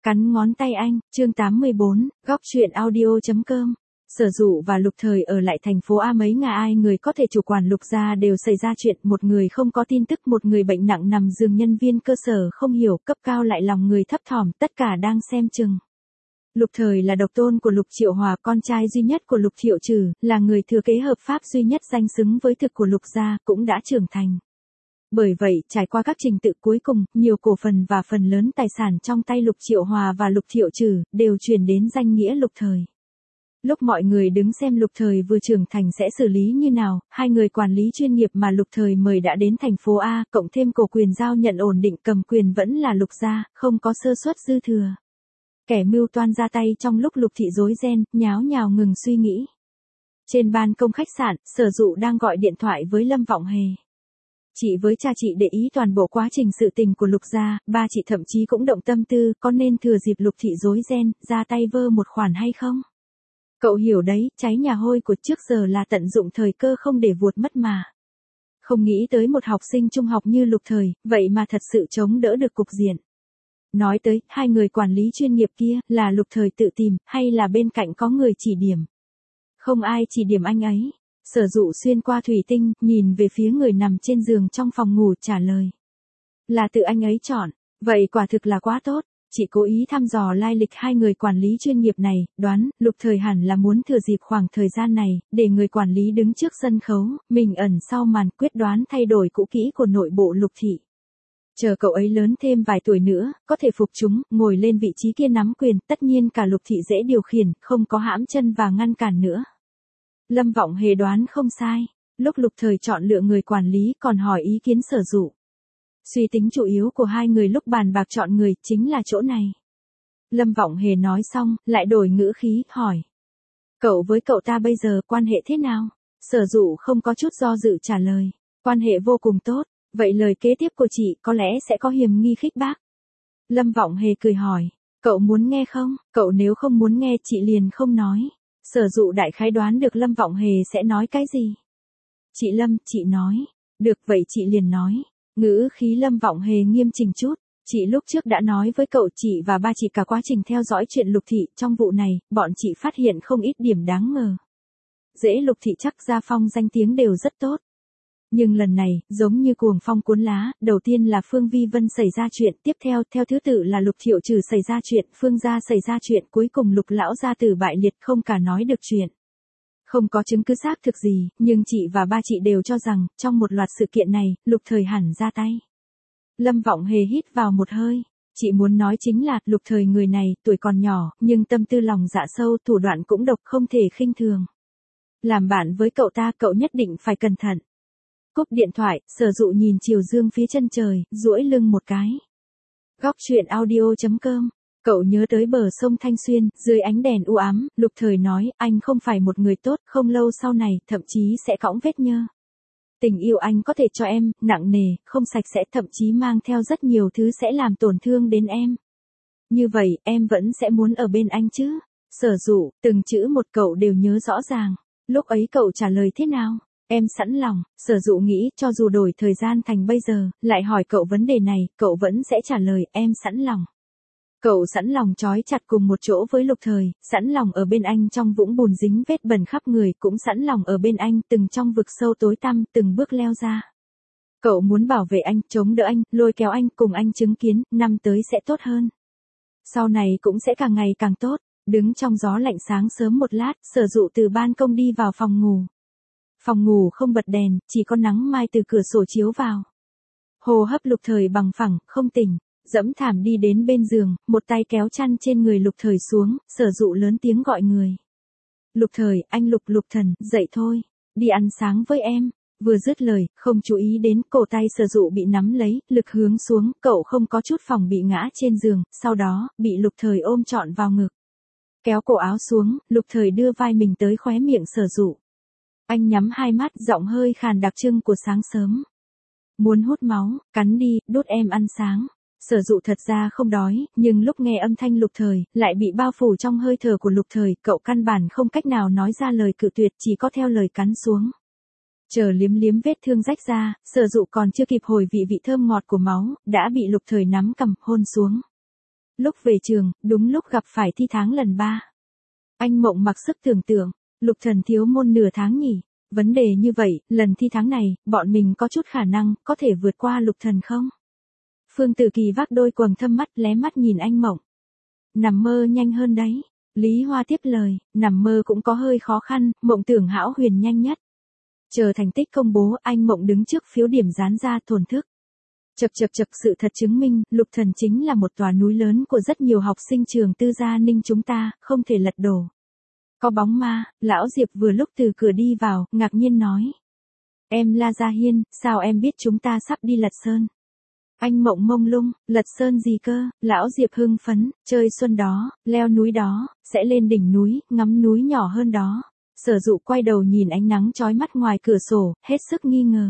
Cắn ngón tay anh, chương 84, góc truyện audio.com. Sở Dụ và Lục Thời ở lại thành phố A mấy ngày ai người có thể chủ quản Lục gia đều xảy ra chuyện, một người không có tin tức, một người bệnh nặng nằm giường, nhân viên cơ sở không hiểu, cấp cao lại lòng người thấp thỏm, tất cả đang xem chừng. Lục Thời là độc tôn của Lục Triệu Hòa, con trai duy nhất của Lục Thiệu Trừ, là người thừa kế hợp pháp duy nhất danh xứng với thực của Lục gia, cũng đã trưởng thành. Bởi vậy, trải qua các trình tự cuối cùng, nhiều cổ phần và phần lớn tài sản trong tay Lục Triệu Hòa và Lục Thiệu Trừ đều chuyển đến danh nghĩa Lục Thời. Lúc mọi người đứng xem Lục Thời vừa trưởng thành sẽ xử lý như nào, hai người quản lý chuyên nghiệp mà Lục Thời mời đã đến thành phố A, cộng thêm cổ quyền giao nhận ổn định, cầm quyền vẫn là Lục gia, không có sơ suất dư thừa. Kẻ mưu toan ra tay trong lúc Lục thị rối ren, nháo nhào ngừng suy nghĩ. Trên ban công khách sạn, Sở Dụ đang gọi điện thoại với Lâm Vọng Hề. Chị với cha chị để ý toàn bộ quá trình sự tình của Lục gia, ba chị thậm chí cũng động tâm tư, có nên thừa dịp Lục thị rối ren, ra tay vơ một khoản hay không? Cậu hiểu đấy, cháy nhà hôi của trước giờ là tận dụng thời cơ không để vuột mất mà. Không nghĩ tới một học sinh trung học như Lục Thời, vậy mà thật sự chống đỡ được cục diện. Nói tới, hai người quản lý chuyên nghiệp kia, là Lục Thời tự tìm, hay là bên cạnh có người chỉ điểm? Không ai chỉ điểm anh ấy. Sở Dụ xuyên qua thủy tinh, nhìn về phía người nằm trên giường trong phòng ngủ, trả lời. Là tự anh ấy chọn, vậy quả thực là quá tốt. Chị cố ý thăm dò lai lịch hai người quản lý chuyên nghiệp này, đoán, Lục Thời hẳn là muốn thừa dịp khoảng thời gian này, để người quản lý đứng trước sân khấu, mình ẩn sau màn, quyết đoán thay đổi cũ kỹ của nội bộ Lục thị. Chờ cậu ấy lớn thêm vài tuổi nữa, có thể phục chúng, ngồi lên vị trí kia nắm quyền, tất nhiên cả Lục thị dễ điều khiển, không có hãm chân và ngăn cản nữa. Lâm Vọng Hề đoán không sai. Lúc Lục Thời chọn lựa người quản lý còn hỏi ý kiến Sở Dụ. Suy tính chủ yếu của hai người lúc bàn bạc chọn người chính là chỗ này. Lâm Vọng Hề nói xong, lại đổi ngữ khí, hỏi. Cậu với cậu ta bây giờ quan hệ thế nào? Sở Dụ không có chút do dự trả lời. Quan hệ vô cùng tốt. Vậy lời kế tiếp của chị có lẽ sẽ có hiềm nghi khích bác. Lâm Vọng Hề cười hỏi. Cậu muốn nghe không? Cậu nếu không muốn nghe chị liền không nói. Sở Dụ đại khái đoán được Lâm Vọng Hề sẽ nói cái gì. Chị Lâm, chị nói. Được vậy chị liền nói. Ngữ khí Lâm Vọng Hề nghiêm chỉnh chút. Chị lúc trước đã nói với cậu, chị và ba chị cả quá trình theo dõi chuyện Lục thị, trong vụ này, bọn chị phát hiện không ít điểm đáng ngờ. Dễ Lục thị chắc gia phong danh tiếng đều rất tốt. Nhưng lần này, giống như cuồng phong cuốn lá, đầu tiên là Phương Vi Vân xảy ra chuyện, tiếp theo, theo thứ tự là Lục Thiệu Trừ xảy ra chuyện, Phương gia xảy ra chuyện, cuối cùng Lục lão gia tử bại liệt, không cả nói được chuyện. Không có chứng cứ xác thực gì, nhưng chị và ba chị đều cho rằng, trong một loạt sự kiện này, Lục Thời hẳn ra tay. Lâm Vọng Hề hít vào một hơi. Chị muốn nói chính là, Lục Thời người này, tuổi còn nhỏ, nhưng tâm tư lòng dạ sâu, thủ đoạn cũng độc, không thể khinh thường. Làm bạn với cậu ta, cậu nhất định phải cẩn thận. Cúp điện thoại, Sở Dụ nhìn chiều dương phía chân trời, duỗi lưng một cái. Góc truyện audio.com. Cậu nhớ tới bờ sông Thanh Xuyên, dưới ánh đèn u ám, Lục Thời nói, anh không phải một người tốt, không lâu sau này, thậm chí sẽ cõng vết nhơ. Tình yêu anh có thể cho em, nặng nề, không sạch sẽ, thậm chí mang theo rất nhiều thứ sẽ làm tổn thương đến em. Như vậy, em vẫn sẽ muốn ở bên anh chứ? Sở Dụ, từng chữ một cậu đều nhớ rõ ràng. Lúc ấy cậu trả lời thế nào? Em sẵn lòng. Sở Dụ nghĩ, cho dù đổi thời gian thành bây giờ, lại hỏi cậu vấn đề này, cậu vẫn sẽ trả lời, em sẵn lòng. Cậu sẵn lòng trói chặt cùng một chỗ với Lục Thời, sẵn lòng ở bên anh trong vũng bùn dính vết bẩn khắp người, cũng sẵn lòng ở bên anh, từng trong vực sâu tối tăm, từng bước leo ra. Cậu muốn bảo vệ anh, chống đỡ anh, lôi kéo anh, cùng anh chứng kiến, năm tới sẽ tốt hơn. Sau này cũng sẽ càng ngày càng tốt. Đứng trong gió lạnh sáng sớm một lát, Sở Dụ từ ban công đi vào phòng ngủ. Phòng ngủ không bật đèn, chỉ có nắng mai từ cửa sổ chiếu vào. Hô hấp Lục Thời bằng phẳng, không tỉnh. Dẫm thảm đi đến bên giường, một tay kéo chăn trên người Lục Thời xuống, Sở Dụ lớn tiếng gọi người. Lục Thời, anh Lục, Lục thần, dậy thôi, đi ăn sáng với em. Vừa dứt lời, không chú ý đến, cổ tay Sở Dụ bị nắm lấy, lực hướng xuống, cậu không có chút phòng bị ngã trên giường, sau đó, bị Lục Thời ôm trọn vào ngực. Kéo cổ áo xuống, Lục Thời đưa vai mình tới khóe miệng Sở Dụ. Anh nhắm hai mắt, giọng hơi khàn đặc trưng của sáng sớm. Muốn hút máu, cắn đi, đút em ăn sáng. Sở Dụ thật ra không đói, nhưng lúc nghe âm thanh Lục Thời, lại bị bao phủ trong hơi thở của Lục Thời, cậu căn bản không cách nào nói ra lời cự tuyệt, chỉ có theo lời cắn xuống. Chờ liếm liếm vết thương rách ra, Sở Dụ còn chưa kịp hồi vị thơm ngọt của máu, đã bị Lục Thời nắm cằm, hôn xuống. Lúc về trường, đúng lúc gặp phải thi tháng lần 3. Anh Mộng mặc sức tưởng tượng, Lục Thần thiếu môn nửa tháng nhỉ? Vấn đề như vậy, lần thi tháng này, bọn mình có chút khả năng, có thể vượt qua Lục Thần không? Phương Tử Kỳ vác đôi quầng thâm mắt lé mắt nhìn anh Mộng. Nằm mơ nhanh hơn đấy. Lý Hoa tiếp lời, nằm mơ cũng có hơi khó khăn, mộng tưởng hão huyền nhanh nhất. Chờ thành tích công bố, anh Mộng đứng trước phiếu điểm dán ra thổn thức. Chậc, sự thật chứng minh, Lục Thần chính là một tòa núi lớn của rất nhiều học sinh trường Tư Gia Ninh chúng ta, không thể lật đổ. Có bóng ma, lão Diệp vừa lúc từ cửa đi vào, ngạc nhiên nói. Em La Gia Hiên, sao em biết chúng ta sắp đi lật sơn? Anh Mộng mông lung, lật sơn gì cơ? Lão Diệp hưng phấn, chơi xuân đó, leo núi đó, sẽ lên đỉnh núi, ngắm núi nhỏ hơn đó. Sở Dụ quay đầu nhìn ánh nắng chói mắt ngoài cửa sổ, hết sức nghi ngờ.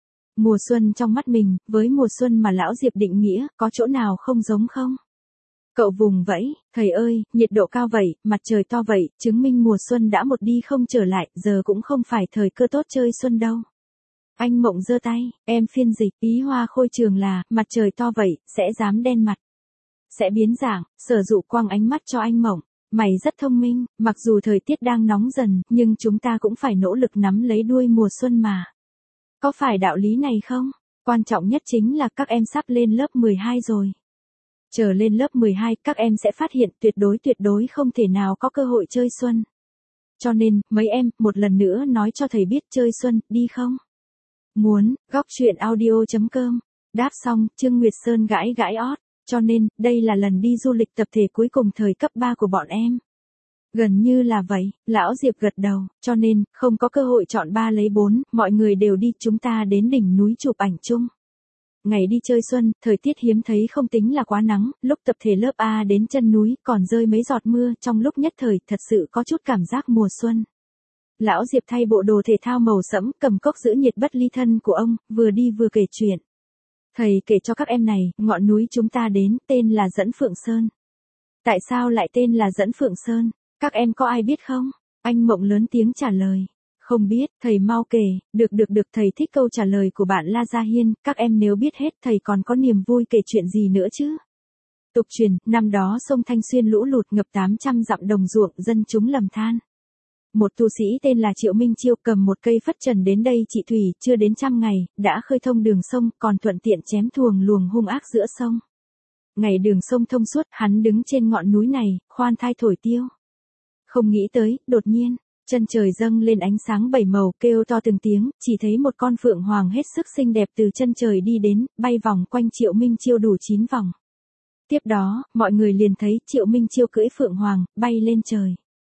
Mùa xuân trong mắt mình, với mùa xuân mà lão Diệp định nghĩa, có chỗ nào không giống không? Cậu vùng vẫy, thầy ơi, nhiệt độ cao vậy, mặt trời to vậy, chứng minh mùa xuân đã một đi không trở lại, giờ cũng không phải thời cơ tốt chơi xuân đâu. Anh Mộng giơ tay, em phiên dịch, ý Hoa Khôi trường là, mặt trời to vậy, sẽ dám đen mặt. Sẽ biến dạng, Sở Dụ quăng ánh mắt cho anh Mộng. Mày rất thông minh, mặc dù thời tiết đang nóng dần, nhưng chúng ta cũng phải nỗ lực nắm lấy đuôi mùa xuân mà. Có phải đạo lý này không? Quan trọng nhất chính là các em sắp lên lớp 12 rồi. Chờ lên lớp 12, các em sẽ phát hiện tuyệt đối không thể nào có cơ hội chơi xuân. Cho nên, mấy em, một lần nữa nói cho thầy biết chơi xuân, đi không? Muốn, góc chuyện audio.com. Đáp xong, Trương Nguyệt Sơn gãi ót. Cho nên, đây là lần đi du lịch tập thể cuối cùng thời cấp 3 của bọn em. Gần như là vậy, lão Diệp gật đầu, cho nên, không có cơ hội chọn 3 lấy 4, mọi người đều đi, chúng ta đến đỉnh núi chụp ảnh chung. Ngày đi chơi xuân, thời tiết hiếm thấy không tính là quá nắng, lúc tập thể lớp A đến chân núi, còn rơi mấy giọt mưa, trong lúc nhất thời, thật sự có chút cảm giác mùa xuân. Lão Diệp thay bộ đồ thể thao màu sẫm, cầm cốc giữ nhiệt bất ly thân của ông, vừa đi vừa kể chuyện. Thầy kể cho các em này, ngọn núi chúng ta đến, tên là Dẫn Phượng Sơn. Tại sao lại tên là Dẫn Phượng Sơn? Các em có ai biết không? Anh Mộng lớn tiếng trả lời. Không biết, thầy mau kể, được, thầy thích câu trả lời của bạn La Gia Hiên, các em nếu biết hết thầy còn có niềm vui kể chuyện gì nữa chứ? Tục truyền, năm đó sông Thanh Xuyên lũ lụt ngập 800 dặm đồng ruộng, dân chúng lầm than. Một tu sĩ tên là Triệu Minh Chiêu cầm một cây phất trần đến đây trị thủy, chưa đến 100 ngày, đã khơi thông đường sông, còn thuận tiện chém thuồng luồng hung ác giữa sông. Ngày đường sông thông suốt, hắn đứng trên ngọn núi này, khoan thai thổi tiêu. Không nghĩ tới, đột nhiên, chân trời dâng lên ánh sáng bảy màu, kêu to từng tiếng, chỉ thấy một con phượng hoàng hết sức xinh đẹp từ chân trời đi đến, bay vòng quanh Triệu Minh Chiêu đủ 9 vòng. Tiếp đó, mọi người liền thấy Triệu Minh Chiêu cưỡi phượng hoàng, bay lên trời.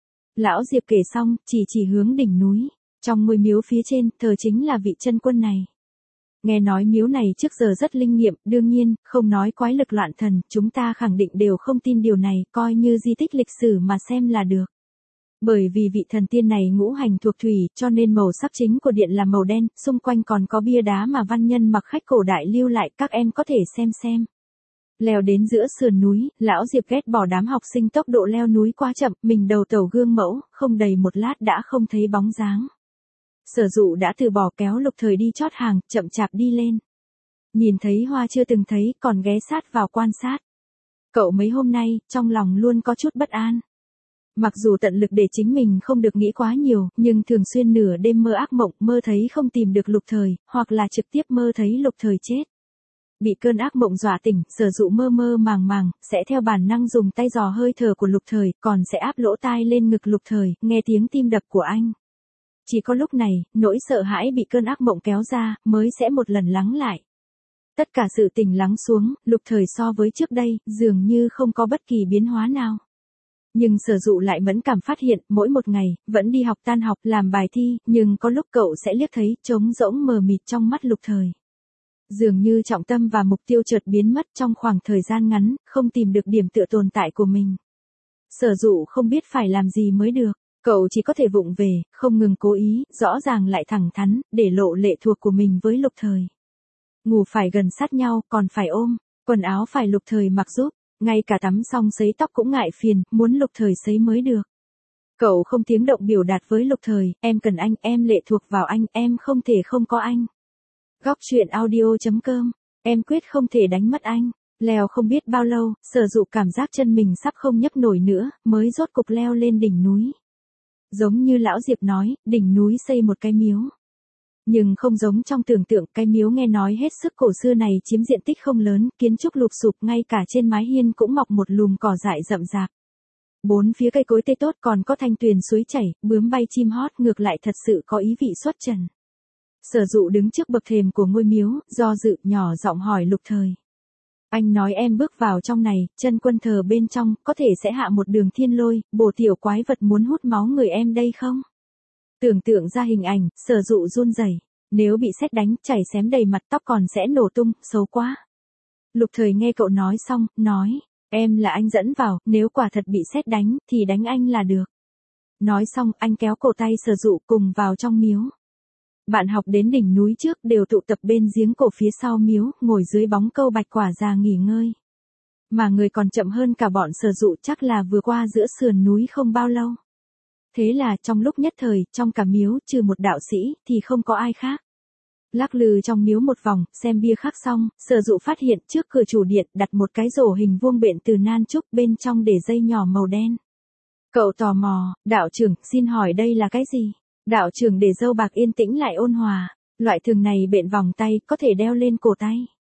Lão Diệp kể xong, chỉ hướng đỉnh núi. Trong ngôi miếu phía trên, thờ chính là vị chân quân này. Nghe nói miếu này trước giờ rất linh nghiệm, đương nhiên, không nói quái lực loạn thần, chúng ta khẳng định đều không tin điều này, coi như di tích lịch sử mà xem là được. Bởi vì vị thần tiên này ngũ hành thuộc thủy, cho nên màu sắc chính của điện là màu đen, xung quanh còn có bia đá mà văn nhân mặc khách cổ đại lưu lại, các em có thể xem. Leo đến giữa sườn núi, lão Diệp ghét bỏ đám học sinh tốc độ leo núi quá chậm, mình đầu tàu gương mẫu, không đầy một lát đã không thấy bóng dáng. Sở Dụ đã từ bỏ kéo Lục Thời đi chót hàng, chậm chạp đi lên. Nhìn thấy hoa chưa từng thấy, còn ghé sát vào quan sát. Cậu mấy hôm nay, trong lòng luôn có chút bất an. Mặc dù tận lực để chính mình không được nghĩ quá nhiều, nhưng thường xuyên nửa đêm mơ ác mộng, mơ thấy không tìm được Lục Thời, hoặc là trực tiếp mơ thấy Lục Thời chết. Bị cơn ác mộng dọa tỉnh, Sở Dụ mơ màng, sẽ theo bản năng dùng tay dò hơi thở của Lục Thời, còn sẽ áp lỗ tai lên ngực Lục Thời, nghe tiếng tim đập của anh. Chỉ có lúc này, nỗi sợ hãi bị cơn ác mộng kéo ra, mới sẽ một lần lắng lại. Tất cả sự tình lắng xuống, Lục Thời so với trước đây, dường như không có bất kỳ biến hóa nào. Nhưng Sở Dụ lại mẫn cảm phát hiện, mỗi một ngày, vẫn đi học tan học, làm bài thi, nhưng có lúc cậu sẽ liếc thấy, trống rỗng mờ mịt trong mắt Lục Thời. Dường như trọng tâm và mục tiêu chợt biến mất trong khoảng thời gian ngắn, không tìm được điểm tựa tồn tại của mình. Sở Dụ không biết phải làm gì mới được, cậu chỉ có thể vụng về, không ngừng cố ý, rõ ràng lại thẳng thắn, để lộ lệ thuộc của mình với Lục Thời. Ngủ phải gần sát nhau, còn phải ôm, quần áo phải Lục Thời mặc giúp, ngay cả tắm xong sấy tóc cũng ngại phiền, muốn Lục Thời sấy mới được. Cậu không tiếng động biểu đạt với Lục Thời, em cần anh, em lệ thuộc vào anh, em không thể không có anh. Góc chuyện audio.com, em quyết không thể đánh mất anh. Leo không biết bao lâu, Sở Dụ cảm giác chân mình sắp không nhấc nổi nữa, mới rốt cục leo lên đỉnh núi. Giống như lão Diệp nói, đỉnh núi xây một cái miếu. Nhưng không giống trong tưởng tượng, cái miếu nghe nói hết sức cổ xưa này chiếm diện tích không lớn, kiến trúc lụp xụp, ngay cả trên mái hiên cũng mọc một lùm cỏ dại rậm rạp. Bốn phía cây cối tươi tốt, còn có thanh tuyền suối chảy, bướm bay chim hót, ngược lại thật sự có ý vị xuất trần. Sở Dụ đứng trước bậc thềm của ngôi miếu, do dự, nhỏ giọng hỏi Lục Thời. Anh nói em bước vào trong này, chân quân thờ bên trong, có thể sẽ hạ một đường thiên lôi, bổ tiểu quái vật muốn hút máu người em đây không? Tưởng tượng ra hình ảnh, Sở Dụ run rẩy. Nếu bị sét đánh, chảy xém đầy mặt, tóc còn sẽ nổ tung, xấu quá. Lục Thời nghe cậu nói xong, nói, em là anh dẫn vào, nếu quả thật bị sét đánh, thì đánh anh là được. Nói xong, anh kéo cổ tay Sở Dụ cùng vào trong miếu. Bạn học đến đỉnh núi trước đều tụ tập bên giếng cổ phía sau miếu, ngồi dưới bóng câu bạch quả già nghỉ ngơi. Mà người còn chậm hơn cả bọn Sở Dụ chắc là vừa qua giữa sườn núi không bao lâu. Thế là trong lúc nhất thời, trong cả miếu, trừ một đạo sĩ, thì không có ai khác. Lắc lư trong miếu một vòng, xem bia khắc xong, Sở Dụ phát hiện trước cửa chủ điện đặt một cái rổ hình vuông bện từ nan trúc, bên trong để dây nhỏ màu đen. Cậu tò mò, đạo trưởng, xin hỏi đây là cái gì? Đạo trưởng để râu bạc yên tĩnh lại ôn hòa, loại thường này bện vòng tay, có thể đeo lên cổ tay.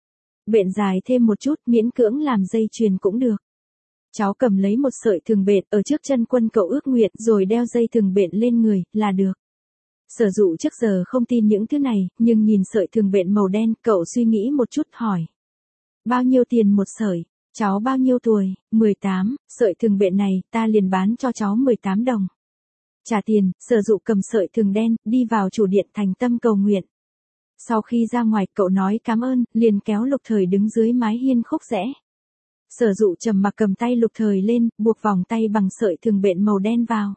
Bện dài thêm một chút, miễn cưỡng làm dây chuyền cũng được. Cháu cầm lấy một sợi thường bện ở trước chân quân cậu ước nguyện, rồi đeo dây thường bện lên người, là được. Sở Dụ trước giờ không tin những thứ này, nhưng nhìn sợi thường bện màu đen, cậu suy nghĩ một chút hỏi. Bao nhiêu tiền một sợi? Cháu bao nhiêu tuổi? 18, sợi thường bện này, ta liền bán cho cháu 18 đồng. Trả tiền, Sở Dụ cầm sợi thường đen, đi vào chủ điện thành tâm cầu nguyện. Sau khi ra ngoài, cậu nói cảm ơn, liền kéo Lục Thời đứng dưới mái hiên khúc rẽ. Sở Dụ trầm mặc cầm tay Lục Thời lên, buộc vòng tay bằng sợi thường bện màu đen vào.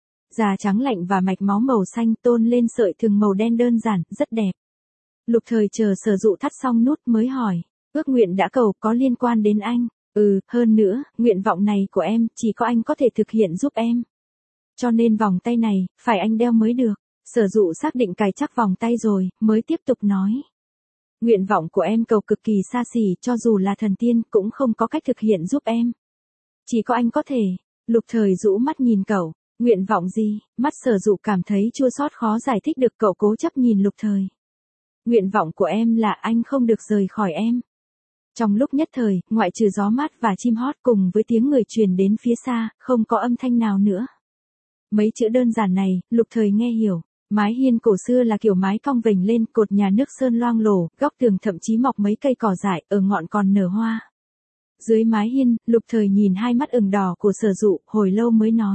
Da trắng lạnh và mạch máu màu xanh tôn lên sợi thường màu đen đơn giản, rất đẹp. Lục Thời chờ Sở Dụ thắt xong nút mới hỏi, ước nguyện đã cầu có liên quan đến anh? Hơn nữa, nguyện vọng này của em, chỉ có anh có thể thực hiện giúp em. Cho nên vòng tay này, phải anh đeo mới được. Sở Dụ xác định cài chắc vòng tay rồi, mới tiếp tục nói. Nguyện vọng của em cầu cực kỳ xa xỉ, cho dù là thần tiên, cũng không có cách thực hiện giúp em. Chỉ có anh có thể. Lục Thời rũ mắt nhìn cậu. Nguyện vọng gì? Mắt Sở Dụ cảm thấy chua xót khó giải thích được, cậu cố chấp nhìn Lục Thời. Nguyện vọng của em là anh không được rời khỏi em. Trong lúc nhất thời, ngoại trừ gió mát và chim hót cùng với tiếng người truyền đến phía xa, không có âm thanh nào nữa. Mấy chữ đơn giản này, Lục Thời nghe hiểu. Mái hiên cổ xưa là kiểu mái cong vềnh lên, cột nhà nước sơn loang lổ, góc tường thậm chí mọc mấy cây cỏ dại, ở ngọn còn nở hoa. Dưới mái hiên, Lục Thời nhìn hai mắt ửng đỏ của Sở Dụ, hồi lâu mới nói.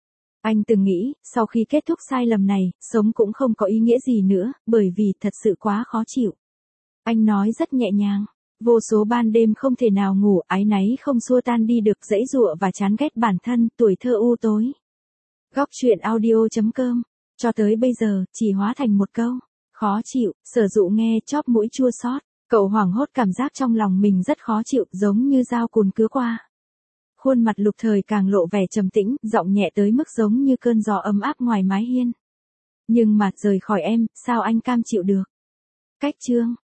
Anh từng nghĩ, sau khi kết thúc sai lầm này, sống cũng không có ý nghĩa gì nữa, bởi vì thật sự quá khó chịu. Anh nói rất nhẹ nhàng. Vô số ban đêm không thể nào ngủ, áy náy không xua tan đi được, giãy giụa và chán ghét bản thân, tuổi thơ u tối. Góc truyện audio.com. Cho tới bây giờ, chỉ hóa thành một câu. Khó chịu. Sở Dụ nghe chóp mũi chua xót. Cậu hoảng hốt cảm giác trong lòng mình rất khó chịu, giống như dao cùn cứa qua. Khuôn mặt Lục Thời càng lộ vẻ trầm tĩnh, giọng nhẹ tới mức giống như cơn gió ấm áp ngoài mái hiên. Nhưng mà rời khỏi em, sao anh cam chịu được? Cách chương.